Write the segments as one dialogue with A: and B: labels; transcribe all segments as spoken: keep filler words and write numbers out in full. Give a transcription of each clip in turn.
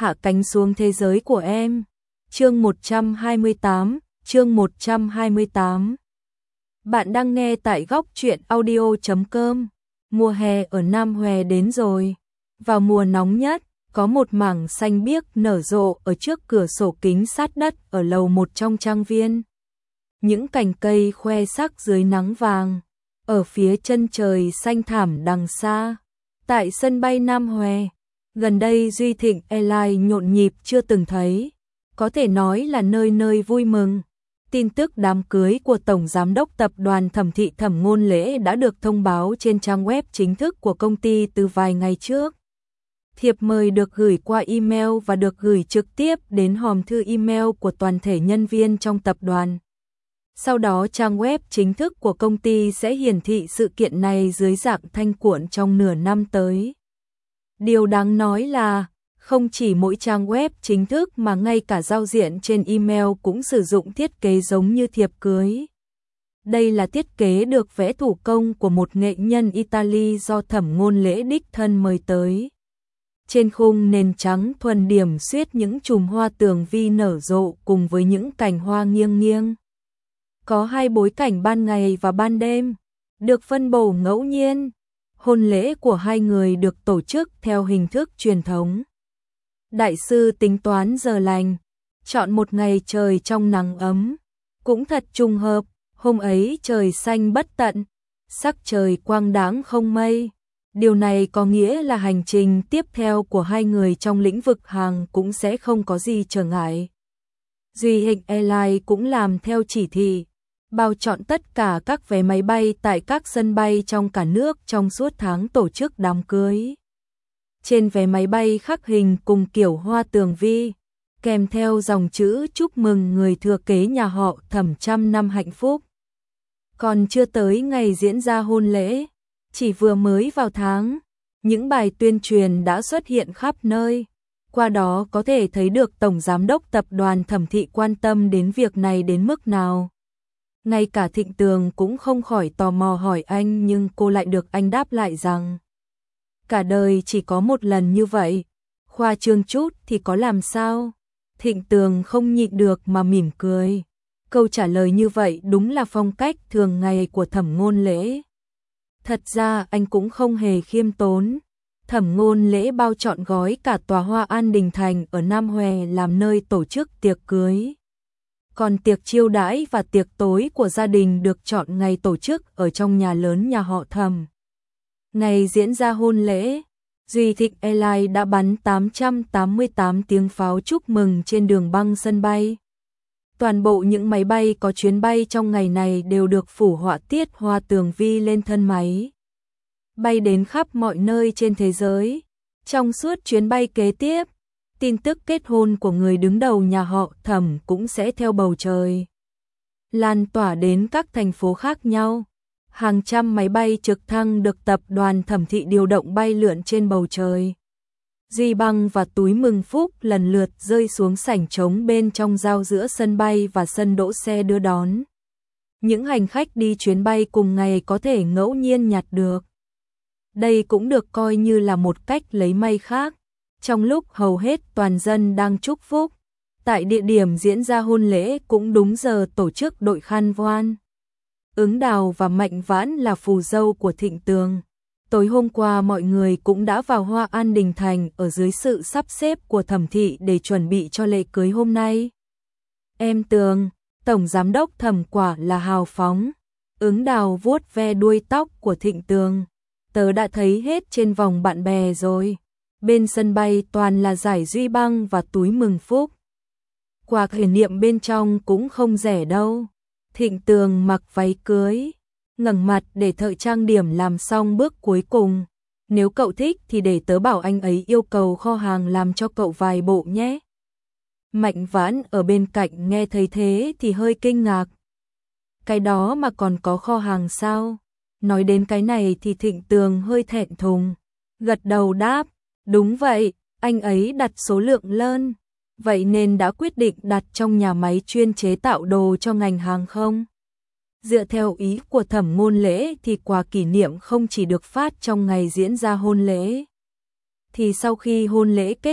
A: hạ cánh xuống thế giới của em. Chương một trăm hai mươi tám, chương một trăm hai mươi tám. Bạn đang nghe tại góc truyện audio chấm com. Mùa hè ở Nam Hòe đến rồi. Vào mùa nóng nhất, có một mảng xanh biếc nở rộ ở trước cửa sổ kính sát đất ở lầu một trong trang viên. Những cành cây khoe sắc dưới nắng vàng, ở phía chân trời xanh thẳm đằng xa. Tại sân bay Nam Hòe, gần đây Duy Thịnh Airlines nhộn nhịp chưa từng thấy, có thể nói là nơi nơi vui mừng. Tin tức đám cưới của Tổng Giám đốc Tập đoàn Thẩm Thị Thẩm Ngôn Lễ đã được thông báo trên trang web chính thức của công ty từ vài ngày trước. Thiệp mời được gửi qua email và được gửi trực tiếp đến hòm thư email của toàn thể nhân viên trong tập đoàn. Sau đó trang web chính thức của công ty sẽ hiển thị sự kiện này dưới dạng thanh cuộn trong nửa năm tới. Điều đáng nói là, không chỉ mỗi trang web chính thức mà ngay cả giao diện trên email cũng sử dụng thiết kế giống như thiệp cưới. Đây là thiết kế được vẽ thủ công của một nghệ nhân Italy do Thẩm Ngôn Lễ đích thân mời tới. Trên khung nền trắng thuần điểm xuyết những chùm hoa tường vi nở rộ cùng với những cành hoa nghiêng nghiêng. Có hai bối cảnh ban ngày và ban đêm, được phân bổ ngẫu nhiên. Hôn lễ của hai người được tổ chức theo hình thức truyền thống. Đại sư tính toán giờ lành, chọn một ngày trời trong nắng ấm. Cũng thật trùng hợp, hôm ấy trời xanh bất tận, sắc trời quang đãng không mây. Điều này có nghĩa là hành trình tiếp theo của hai người trong lĩnh vực hàng cũng sẽ không có gì trở ngại. Duy Thịnh Airlines cũng làm theo chỉ thị, bao chọn tất cả các vé máy bay tại các sân bay trong cả nước trong suốt tháng tổ chức đám cưới. Trên vé máy bay khắc hình cùng kiểu hoa tường vi, kèm theo dòng chữ chúc mừng người thừa kế nhà họ Thẩm trăm năm hạnh phúc. Còn chưa tới ngày diễn ra hôn lễ, chỉ vừa mới vào tháng, những bài tuyên truyền đã xuất hiện khắp nơi. Qua đó có thể thấy được Tổng Giám đốc Tập đoàn Thẩm Thị quan tâm đến việc này đến mức nào. Ngay cả Thịnh Tường cũng không khỏi tò mò hỏi anh, nhưng cô lại được anh đáp lại rằng cả đời chỉ có một lần như vậy, khoa trương chút thì có làm sao. Thịnh Tường không nhịn được mà mỉm cười. Câu trả lời như vậy đúng là phong cách thường ngày của Thẩm Ngôn Lễ. Thật ra anh cũng không hề khiêm tốn. Thẩm Ngôn Lễ bao trọn gói cả tòa Hoa An Đình Thành ở Nam Hòe làm nơi tổ chức tiệc cưới. Còn tiệc chiêu đãi và tiệc tối của gia đình được chọn ngày tổ chức ở trong nhà lớn nhà họ Thẩm. Ngày diễn ra hôn lễ, Duy Thịnh Airlines đã bắn tám trăm tám mươi tám tiếng pháo chúc mừng trên đường băng sân bay. Toàn bộ những máy bay có chuyến bay trong ngày này đều được phủ họa tiết hoa tường vi lên thân máy, bay đến khắp mọi nơi trên thế giới. Trong suốt chuyến bay kế tiếp, tin tức kết hôn của người đứng đầu nhà họ Thẩm cũng sẽ theo bầu trời lan tỏa đến các thành phố khác nhau. Hàng trăm máy bay trực thăng được Tập đoàn Thẩm Thị điều động bay lượn trên bầu trời. Duy băng và túi mừng phúc lần lượt rơi xuống sảnh trống bên trong giao giữa sân bay và sân đỗ xe đưa đón. Những hành khách đi chuyến bay cùng ngày có thể ngẫu nhiên nhặt được. Đây cũng được coi như là một cách lấy may khác. Trong lúc hầu hết toàn dân đang chúc phúc, tại địa điểm diễn ra hôn lễ cũng đúng giờ tổ chức đội khăn voan. Ứng Đào và Mạnh Vãn là phù dâu của Thịnh Tường. Tối hôm qua mọi người cũng đã vào Hoa An Đình Thành ở dưới sự sắp xếp của Thẩm Thị để chuẩn bị cho lễ cưới hôm nay. Em Tường, Tổng Giám đốc Thẩm quả là hào phóng. Ứng Đào vuốt ve đuôi tóc của Thịnh Tường. Tớ đã thấy hết trên vòng bạn bè rồi. Bên sân bay toàn là giải duy băng và túi mừng phúc. Quà kỷ niệm bên trong cũng không rẻ đâu. Thịnh Tường mặc váy cưới, ngẩng mặt để thợ trang điểm làm xong bước cuối cùng. Nếu cậu thích thì để tớ bảo anh ấy yêu cầu kho hàng làm cho cậu vài bộ nhé. Mạnh Vãn ở bên cạnh nghe thấy thế thì hơi kinh ngạc. Cái đó mà còn có kho hàng sao? Nói đến cái này thì Thịnh Tường hơi thẹn thùng, gật đầu đáp, đúng vậy, anh ấy đặt số lượng lớn, vậy nên đã quyết định đặt trong nhà máy chuyên chế tạo đồ cho ngành hàng không. Dựa theo ý của Thẩm Ngôn Lễ thì quà kỷ niệm không chỉ được phát trong ngày diễn ra hôn lễ, thì sau khi hôn lễ kết thúc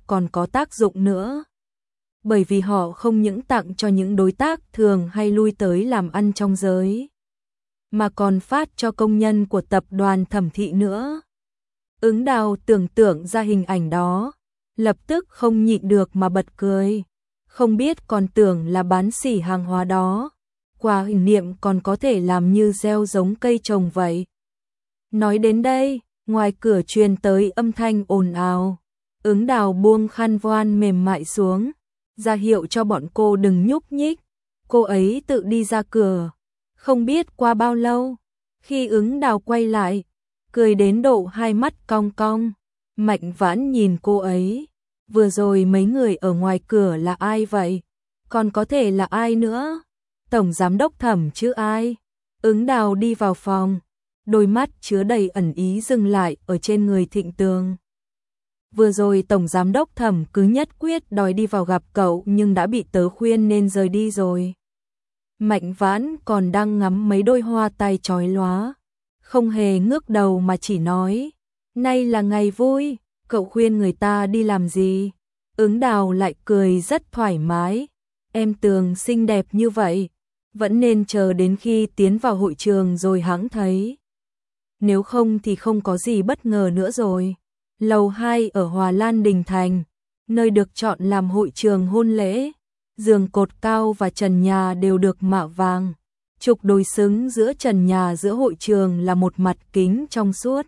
A: còn có tác dụng nữa. Bởi vì họ không những tặng cho những đối tác thường hay lui tới làm ăn trong giới, mà còn phát cho công nhân của tập đoàn Thẩm Thị nữa. Ứng Đào tưởng tượng ra hình ảnh đó, lập tức không nhịn được mà bật cười. Không biết còn tưởng là bán sỉ hàng hóa đó. Quà hình niệm còn có thể làm như gieo giống cây trồng vậy. Nói đến đây, ngoài cửa truyền tới âm thanh ồn ào. Ứng Đào buông khăn voan mềm mại xuống, ra hiệu cho bọn cô đừng nhúc nhích. Cô ấy tự đi ra cửa. Không biết qua bao lâu, khi Ứng Đào quay lại, cười đến độ hai mắt cong cong. Mạnh Vãn nhìn cô ấy. Vừa rồi mấy người ở ngoài cửa là ai vậy? Còn có thể là ai nữa? Tổng giám đốc Thẩm chứ ai? Ứng Đào đi vào phòng, đôi mắt chứa đầy ẩn ý dừng lại ở trên người Thịnh Tường. Vừa rồi tổng giám đốc Thẩm cứ nhất quyết đòi đi vào gặp cậu nhưng đã bị tớ khuyên nên rời đi rồi. Mạnh Vãn còn đang ngắm mấy đôi hoa tai chói lóa, không hề ngước đầu mà chỉ nói, nay là ngày vui, cậu khuyên người ta đi làm gì? Ứng Đào lại cười rất thoải mái, em Tường xinh đẹp như vậy, vẫn nên chờ đến khi tiến vào hội trường rồi hẵng thấy. Nếu không thì không có gì bất ngờ nữa rồi. Lầu hai ở Hòa Lan Đình Thành, nơi được chọn làm hội trường hôn lễ, giường cột cao và trần nhà đều được mạ vàng. Trục đối xứng giữa trần nhà giữa hội trường là một mặt kính trong suốt.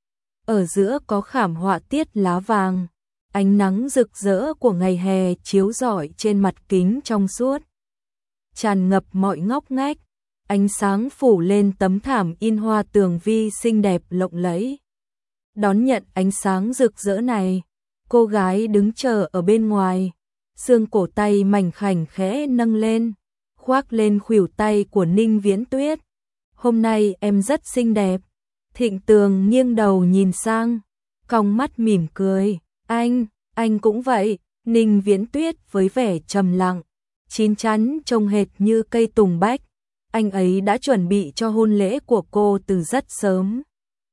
A: Ở giữa có khảm họa tiết lá vàng, ánh nắng rực rỡ của ngày hè chiếu rọi trên mặt kính trong suốt, tràn ngập mọi ngóc ngách, ánh sáng phủ lên tấm thảm in hoa tường vi xinh đẹp lộng lẫy. Đón nhận ánh sáng rực rỡ này, cô gái đứng chờ ở bên ngoài, xương cổ tay mảnh khảnh khẽ nâng lên, khoác lên khuỷu tay của Ninh Viễn Tuyết. Hôm nay em rất xinh đẹp. Thịnh Tường nghiêng đầu nhìn sang, cong mắt mỉm cười. Anh, anh cũng vậy. Ninh Viễn Tuyết với vẻ trầm lặng, chín chắn trông hệt như cây tùng bách. Anh ấy đã chuẩn bị cho hôn lễ của cô từ rất sớm.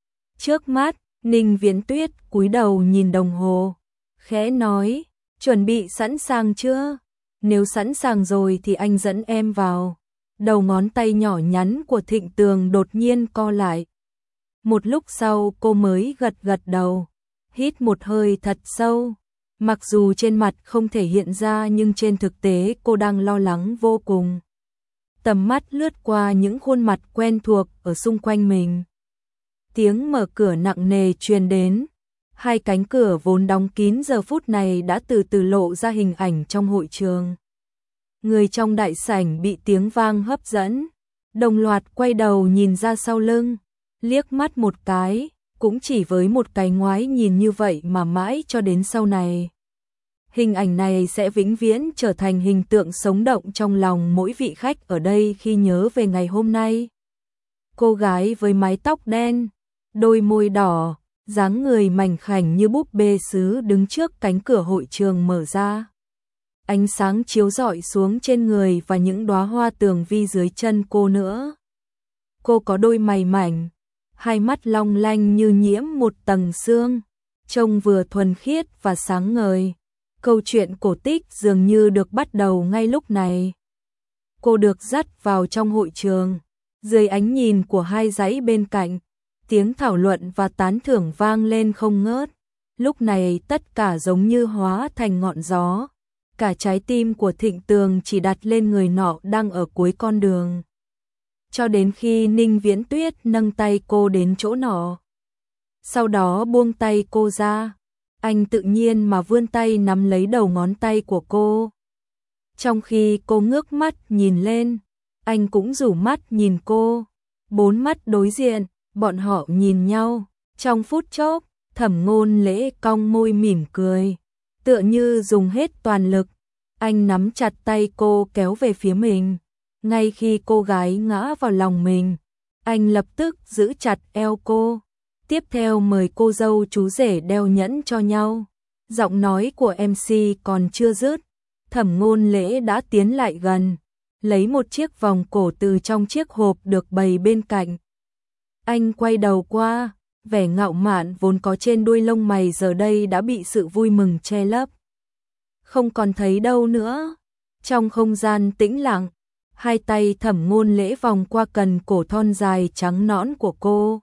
A: Trước mắt, Ninh Viễn Tuyết cúi đầu nhìn đồng hồ, khẽ nói, chuẩn bị sẵn sàng chưa? Nếu sẵn sàng rồi thì anh dẫn em vào. Đầu ngón tay nhỏ nhắn của Thịnh Tường đột nhiên co lại. Một lúc sau cô mới gật gật đầu, hít một hơi thật sâu. Mặc dù trên mặt không thể hiện ra nhưng trên thực tế cô đang lo lắng vô cùng. Tầm mắt lướt qua những khuôn mặt quen thuộc ở xung quanh mình. Tiếng mở cửa nặng nề truyền đến. Hai cánh cửa vốn đóng kín giờ phút này đã từ từ lộ ra hình ảnh trong hội trường. Người trong đại sảnh bị tiếng vang hấp dẫn, đồng loạt quay đầu nhìn ra sau lưng, liếc mắt một cái, cũng chỉ với một cái ngoái nhìn như vậy mà mãi cho đến sau này. Hình ảnh này sẽ vĩnh viễn trở thành hình tượng sống động trong lòng mỗi vị khách ở đây khi nhớ về ngày hôm nay. Cô gái với mái tóc đen, đôi môi đỏ, dáng người mảnh khảnh như búp bê sứ đứng trước cánh cửa hội trường mở ra. Ánh sáng chiếu rọi xuống trên người và những đóa hoa tường vi dưới chân cô nữa. Cô có đôi mày mảnh, hai mắt long lanh như nhiễm một tầng sương, trông vừa thuần khiết và sáng ngời. Câu chuyện cổ tích dường như được bắt đầu ngay lúc này. Cô được dắt vào trong hội trường, dưới ánh nhìn của hai dãy bên cạnh, tiếng thảo luận và tán thưởng vang lên không ngớt. Lúc này tất cả giống như hóa thành ngọn gió. Cả trái tim của Thịnh Tường chỉ đặt lên người nọ đang ở cuối con đường. Cho đến khi Ninh Viễn Tuyết nâng tay cô đến chỗ nọ. Sau đó buông tay cô ra. Anh tự nhiên mà vươn tay nắm lấy đầu ngón tay của cô. Trong khi cô ngước mắt nhìn lên, anh cũng rủ mắt nhìn cô. Bốn mắt đối diện, bọn họ nhìn nhau. Trong phút chốc, Thẩm Ngôn Lễ cong môi mỉm cười. Tựa như dùng hết toàn lực, anh nắm chặt tay cô kéo về phía mình. Ngay khi cô gái ngã vào lòng mình, anh lập tức giữ chặt eo cô. Tiếp theo mời cô dâu chú rể đeo nhẫn cho nhau. Giọng nói của em xê còn chưa dứt, Thẩm Ngôn Lễ đã tiến lại gần, lấy một chiếc vòng cổ từ trong chiếc hộp được bày bên cạnh. Anh quay đầu qua, vẻ ngạo mạn vốn có trên đuôi lông mày giờ đây đã bị sự vui mừng che lấp. Không còn thấy đâu nữa. Trong không gian tĩnh lặng, hai tay Thẩm Ngôn Lễ vòng qua cần cổ thon dài trắng nõn của cô.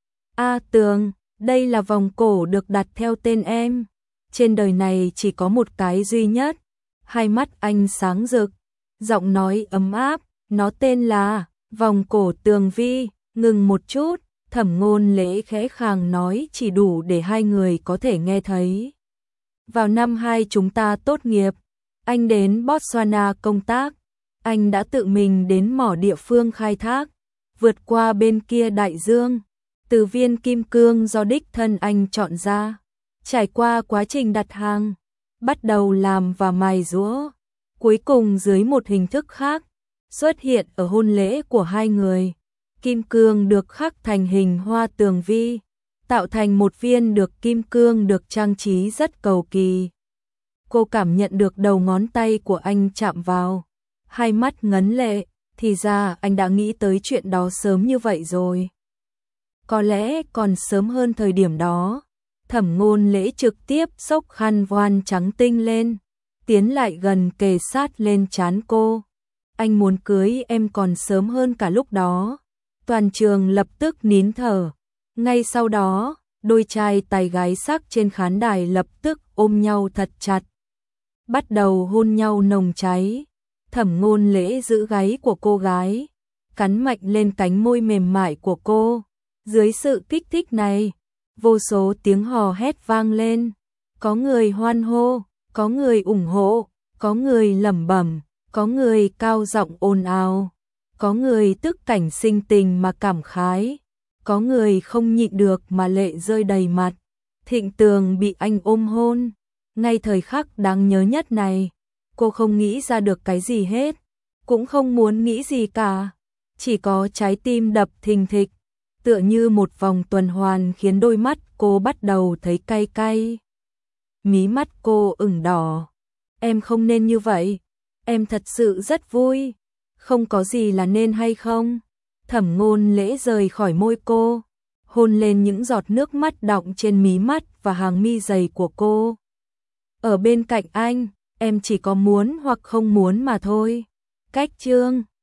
A: A Tường, đây là vòng cổ được đặt theo tên em. Trên đời này chỉ có một cái duy nhất. Hai mắt anh sáng rực, giọng nói ấm áp, nó tên là vòng cổ Tường Vi. Ngừng một chút, Thẩm Ngôn Lễ khẽ khàng nói chỉ đủ để hai người có thể nghe thấy. Vào năm hai chúng ta tốt nghiệp, anh đến Botswana công tác. Anh đã tự mình đến mỏ địa phương khai thác, vượt qua bên kia đại dương, từ viên kim cương do đích thân anh chọn ra. Trải qua quá trình đặt hàng, bắt đầu làm và mài giũa, cuối cùng dưới một hình thức khác, xuất hiện ở hôn lễ của hai người. Kim cương được khắc thành hình hoa tường vi, tạo thành một viên được kim cương được trang trí rất cầu kỳ. Cô cảm nhận được đầu ngón tay của anh chạm vào, hai mắt ngấn lệ, thì ra anh đã nghĩ tới chuyện đó sớm như vậy rồi. Có lẽ còn sớm hơn thời điểm đó. Thẩm Ngôn Lễ trực tiếp xốc khăn voan trắng tinh lên, tiến lại gần kề sát lên trán cô. Anh muốn cưới em còn sớm hơn cả lúc đó. Toàn trường lập tức nín thở. Ngay sau đó, đôi trai tài gái sắc trên khán đài lập tức ôm nhau thật chặt, bắt đầu hôn nhau nồng cháy. Thẩm Ngôn Lễ giữ gáy của cô gái, cắn mạnh lên cánh môi mềm mại của cô. Dưới sự kích thích này, vô số tiếng hò hét vang lên. Có người hoan hô, có người ủng hộ, có người lẩm bẩm, có người cao giọng ồn ào, có người tức cảnh sinh tình mà cảm khái, có người không nhịn được mà lệ rơi đầy mặt. Thịnh Tường bị anh ôm hôn. Ngay thời khắc đáng nhớ nhất này, cô không nghĩ ra được cái gì hết, cũng không muốn nghĩ gì cả, chỉ có trái tim đập thình thịch, tựa như một vòng tuần hoàn khiến đôi mắt cô bắt đầu thấy cay cay. Mí mắt cô ửng đỏ. Em không nên như vậy, em thật sự rất vui, không có gì là nên hay không. Thẩm Ngôn Lễ rời khỏi môi cô, hôn lên những giọt nước mắt đọng trên mí mắt và hàng mi dày của cô. Ở bên cạnh anh, em chỉ có muốn hoặc không muốn mà thôi. Cách chương